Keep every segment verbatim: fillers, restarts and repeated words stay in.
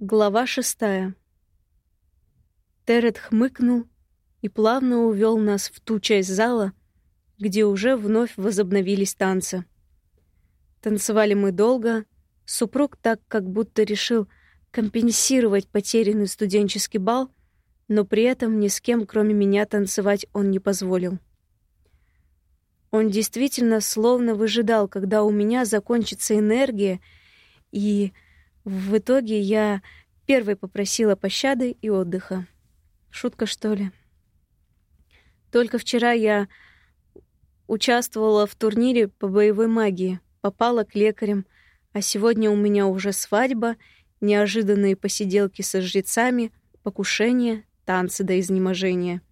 Глава шестая. Терет хмыкнул и плавно увел нас в ту часть зала, где уже вновь возобновились танцы. Танцевали мы долго. Супруг так как будто решил компенсировать потерянный студенческий бал, но при этом ни с кем, кроме меня, танцевать он не позволил. Он действительно словно выжидал, когда у меня закончится энергия, и в итоге я первой попросила пощады и отдыха. Шутка, что ли? Только вчера я участвовала в турнире по боевой магии, попала к лекарям, а сегодня у меня уже свадьба, неожиданные посиделки со жрецами, покушение, танцы до изнеможения.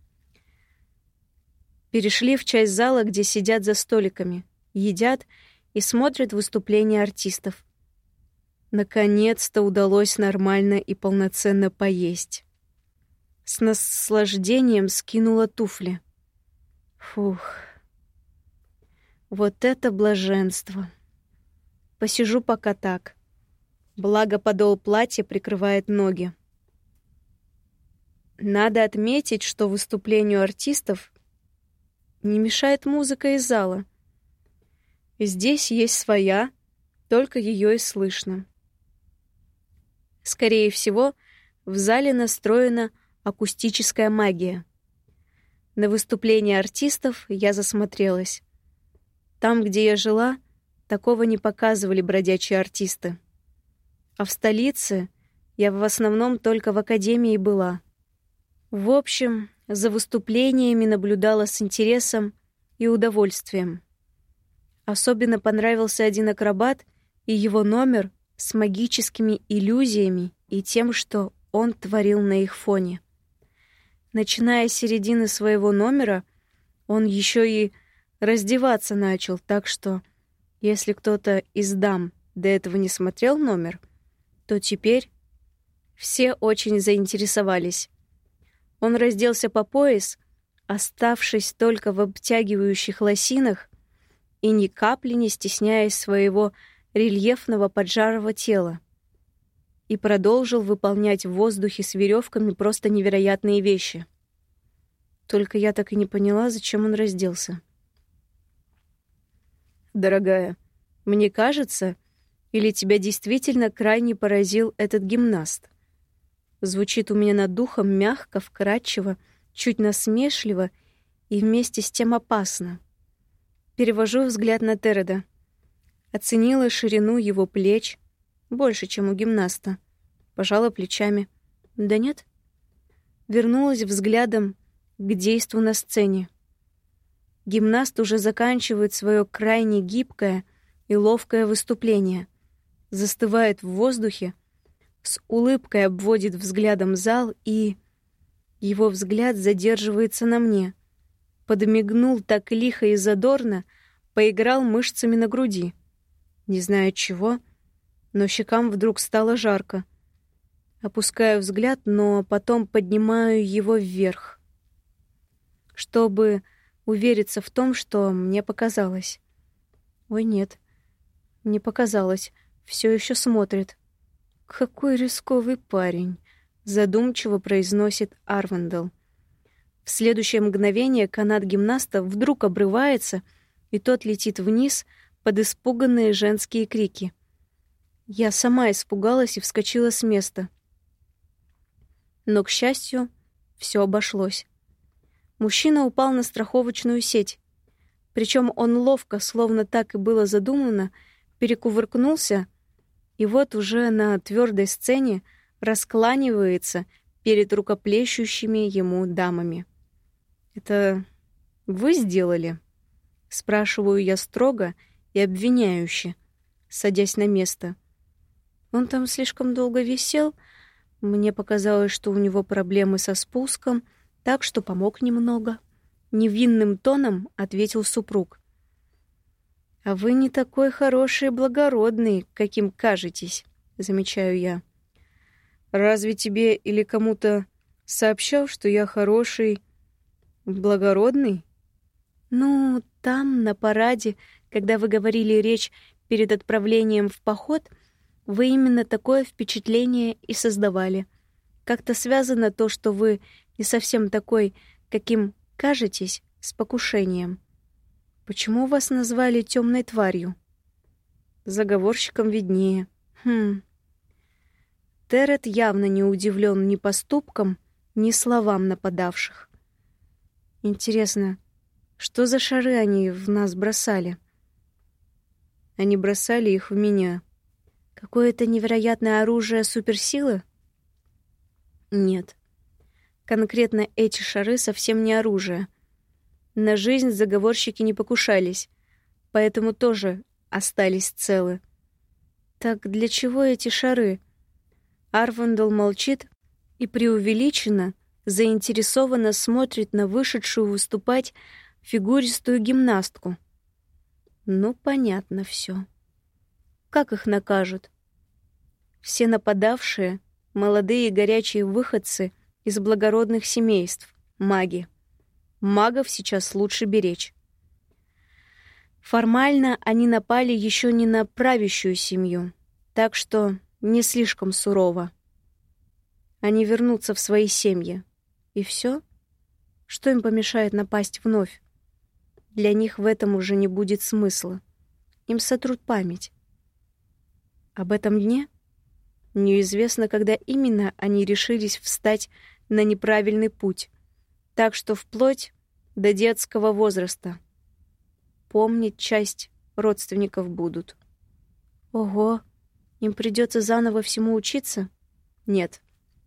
Перешли в часть зала, где сидят за столиками, едят и смотрят выступления артистов. Наконец-то удалось нормально и полноценно поесть. С наслаждением скинула туфли. Фух. Вот это блаженство. Посижу пока так. Благо подол платья прикрывает ноги. Надо отметить, что выступлению артистов не мешает музыка из зала. Здесь есть своя, только ее и слышно. Скорее всего, в зале настроена акустическая магия. На выступление артистов я засмотрелась. Там, где я жила, такого не показывали бродячие артисты. А в столице я в основном только в академии была. В общем, за выступлениями наблюдала с интересом и удовольствием. Особенно понравился один акробат и его номер с магическими иллюзиями и тем, что он творил на их фоне. Начиная с середины своего номера, он еще и раздеваться начал, так что, если кто-то из дам до этого не смотрел номер, то теперь все очень заинтересовались. Он разделся по пояс, оставшись только в обтягивающих лосинах и ни капли не стесняясь своего рельефного поджарого тела, и продолжил выполнять в воздухе с веревками просто невероятные вещи. Только я так и не поняла, зачем он разделся. «Дорогая, мне кажется, или тебя действительно крайне поразил этот гимнаст?» Звучит у меня над духом мягко, вкрадчиво, чуть насмешливо и вместе с тем опасно. Перевожу взгляд на Тереда. Оценила ширину его плеч, больше, чем у гимнаста. Пожала плечами. Да нет. Вернулась взглядом к действу на сцене. Гимнаст уже заканчивает свое крайне гибкое и ловкое выступление. Застывает в воздухе, с улыбкой обводит взглядом зал и... Его взгляд задерживается на мне. Подмигнул так лихо и задорно, поиграл мышцами на груди. Не знаю чего, но щекам вдруг стало жарко. Опускаю взгляд, но потом поднимаю его вверх, чтобы увериться в том, что мне показалось. Ой, нет, не показалось, все еще смотрит. «Какой рисковый парень», — задумчиво произносит Арвендел. В следующее мгновение канат гимнаста вдруг обрывается, и тот летит вниз под испуганные женские крики. Я сама испугалась и вскочила с места. Но, к счастью, все обошлось. Мужчина упал на страховочную сеть. Причем он ловко, словно так и было задумано, перекувыркнулся, и вот уже на твердой сцене раскланивается перед рукоплещущими ему дамами. «Это вы сделали?» — спрашиваю я строго и обвиняюще, садясь на место. Он там слишком долго висел. Мне показалось, что у него проблемы со спуском, так что помог немного. Невинным тоном ответил супруг. «А вы не такой хороший и благородный, каким кажетесь», — замечаю я. «Разве тебе или кому-то сообщал, что я хороший, благородный?» «Ну, там, на параде, когда вы говорили речь перед отправлением в поход, вы именно такое впечатление и создавали. Как-то связано то, что вы не совсем такой, каким кажетесь, с покушением. Почему вас назвали темной тварью? Заговорщикам виднее. Хм. Терет явно не удивлен ни поступкам, ни словам нападавших. Интересно, что за шары они в нас бросали? Они бросали их в меня. Какое-то невероятное оружие суперсилы? Нет. Конкретно эти шары совсем не оружие. На жизнь заговорщики не покушались, поэтому тоже остались целы. Так для чего эти шары? Арвандел молчит и преувеличенно, заинтересованно смотрит на вышедшую выступать фигуристую гимнастку. Ну, понятно все. Как их накажут? Все нападавшие — молодые горячие выходцы из благородных семейств, маги. Магов сейчас лучше беречь. Формально они напали еще не на правящую семью, так что не слишком сурово. Они вернутся в свои семьи. И все? Что им помешает напасть вновь? Для них в этом уже не будет смысла. Им сотрут память. Об этом дне неизвестно, когда именно они решились встать на неправильный путь, так что вплоть до детского возраста. Помнить часть родственников будут. Ого! Им придется заново всему учиться? Нет.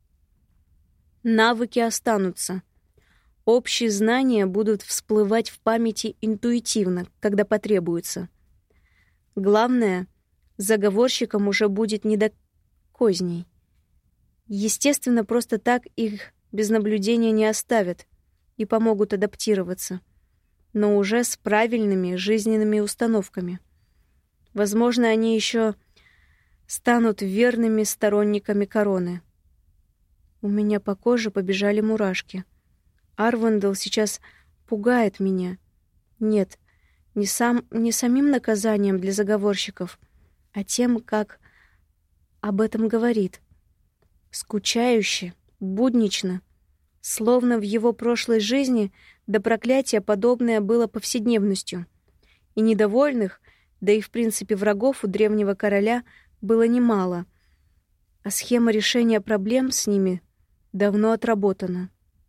Навыки останутся. Общие знания будут всплывать в памяти интуитивно, когда потребуется. Главное, заговорщикам уже будет не до козней. Естественно, просто так их без наблюдения не оставят и помогут адаптироваться, но уже с правильными жизненными установками. Возможно, они еще станут верными сторонниками короны. У меня по коже побежали мурашки. Арвандел сейчас пугает меня. Нет, не, сам, не самим наказанием для заговорщиков, а тем, как об этом говорит. Скучающе, буднично, словно в его прошлой жизни до проклятия подобное было повседневностью. И недовольных, да и в принципе врагов у древнего короля было немало, а схема решения проблем с ними давно отработана.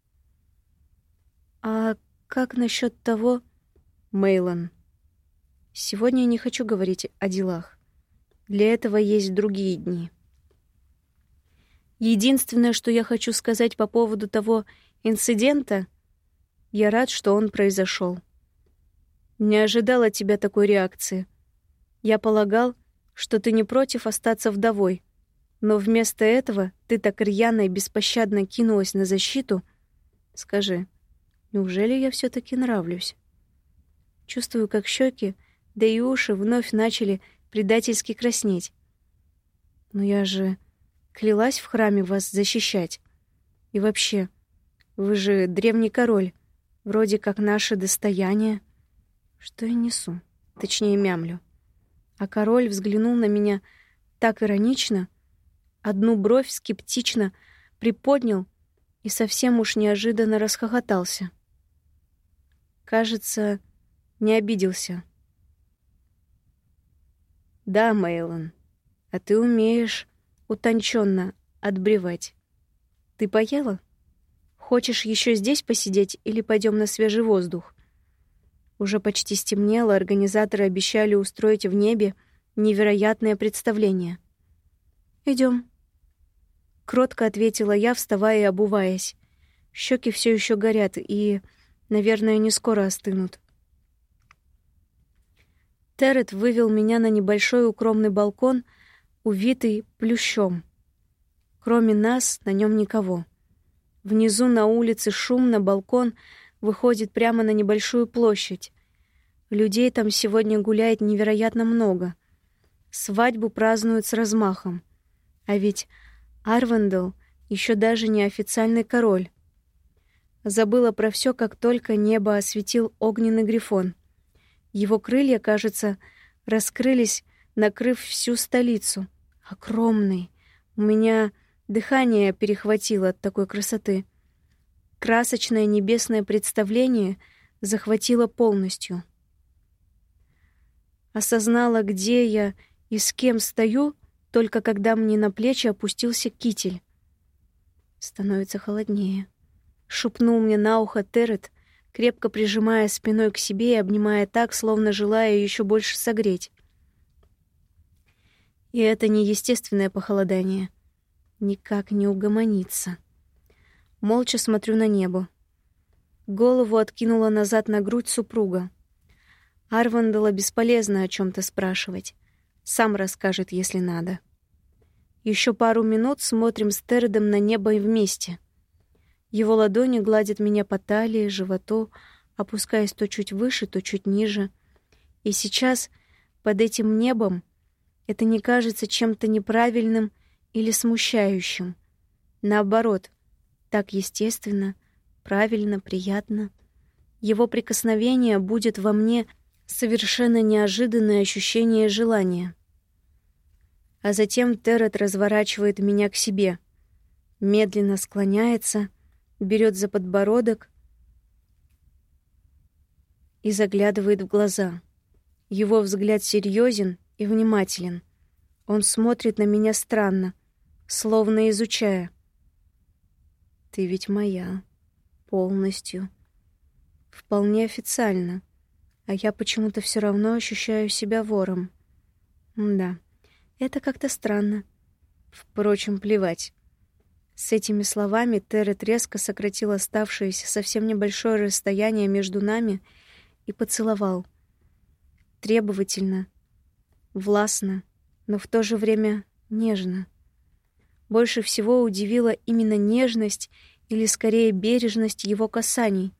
А как насчет того, Мейлон? Сегодня я не хочу говорить о делах. Для этого есть другие дни. Единственное, что я хочу сказать по поводу того инцидента, я рад, что он произошел. Не ожидал от тебя такой реакции. Я полагал, что ты не против остаться вдовой, но вместо этого ты так рьяно и беспощадно кинулась на защиту. Скажи, неужели я все-таки нравлюсь? Чувствую, как щеки, да и уши вновь начали предательски краснеть. Но я же клялась в храме вас защищать. И вообще, вы же древний король, вроде как наше достояние. Что я несу? Точнее, мямлю. А король взглянул на меня так иронично, одну бровь скептично приподнял и совсем уж неожиданно расхохотался. Кажется, не обиделся. Да, Мейлон, а ты умеешь утонченно отбревать. Ты поела? Хочешь еще здесь посидеть или пойдем на свежий воздух? Уже почти стемнело, организаторы обещали устроить в небе невероятное представление. Идем. Кротко ответила я, вставая и обуваясь. Щеки все еще горят и, наверное, не скоро остынут. Терет вывел меня на небольшой укромный балкон, увитый плющом. Кроме нас на нем никого. Внизу на улице шумно, балкон выходит прямо на небольшую площадь. Людей там сегодня гуляет невероятно много. Свадьбу празднуют с размахом. А ведь Арвандел еще даже не официальный король. Забыла про все, как только небо осветил огненный грифон. Его крылья, кажется, раскрылись, накрыв всю столицу, Огромный. У меня дыхание перехватило от такой красоты. Красочное небесное представление захватило полностью. Осознала, где я и с кем стою, только когда мне на плечи опустился китель. Становится холоднее. Шепнул мне на ухо Терет, крепко прижимая спиной к себе и обнимая так, словно желая еще больше согреть. И это не естественное похолодание. Никак не угомонится. Молча смотрю на небо. Голову откинула назад на грудь супруга. Арвандела бесполезно о чем-то спрашивать. Сам расскажет, если надо. Еще пару минут смотрим с Тередом на небо и вместе. Его ладони гладят меня по талии, животу, опускаясь то чуть выше, то чуть ниже. И сейчас, под этим небом, это не кажется чем-то неправильным или смущающим. Наоборот, так естественно, правильно, приятно. Его прикосновение будет во мне совершенно неожиданное ощущение желания. А затем Терет разворачивает меня к себе, медленно склоняется, берет за подбородок и заглядывает в глаза. Его взгляд серьезен и внимателен. Он смотрит на меня странно, словно изучая. «Ты ведь моя. Полностью. Вполне официально. А я почему-то все равно ощущаю себя вором. Да, это как-то странно. Впрочем, плевать». С этими словами Терет резко сократил оставшееся совсем небольшое расстояние между нами и поцеловал. Требовательно, властно, но в то же время нежно. Больше всего удивила именно нежность или, скорее, бережность его касаний.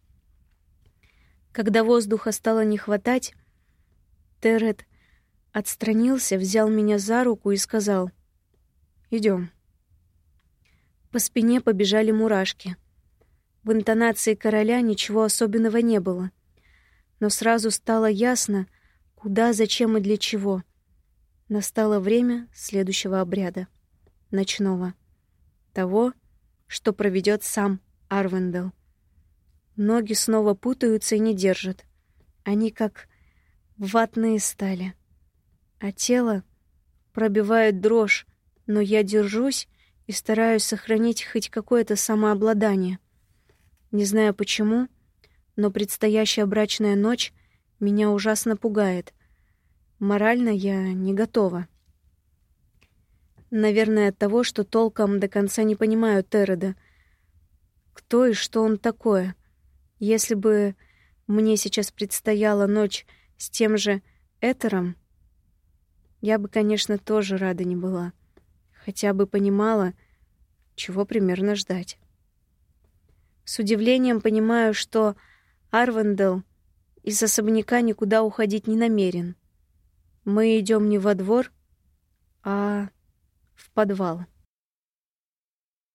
Когда воздуха стало не хватать, Терет отстранился, взял меня за руку и сказал: «Идем». По спине побежали мурашки. В интонации короля ничего особенного не было. Но сразу стало ясно, куда, зачем и для чего. Настало время следующего обряда. Ночного. Того, что проведет сам Арвандел. Ноги снова путаются и не держат. Они как ватные стали. А тело пробивает дрожь, но я держусь и стараюсь сохранить хоть какое-то самообладание. Не знаю почему, но предстоящая брачная ночь меня ужасно пугает. Морально я не готова. Наверное, от того, что толком до конца не понимаю Тереда. Кто и что он такое? Если бы мне сейчас предстояла ночь с тем же Этером, я бы, конечно, тоже рада не была. Хотя бы понимала, чего примерно ждать. С удивлением понимаю, что Арвандел из особняка никуда уходить не намерен. Мы идем не во двор, а в подвал.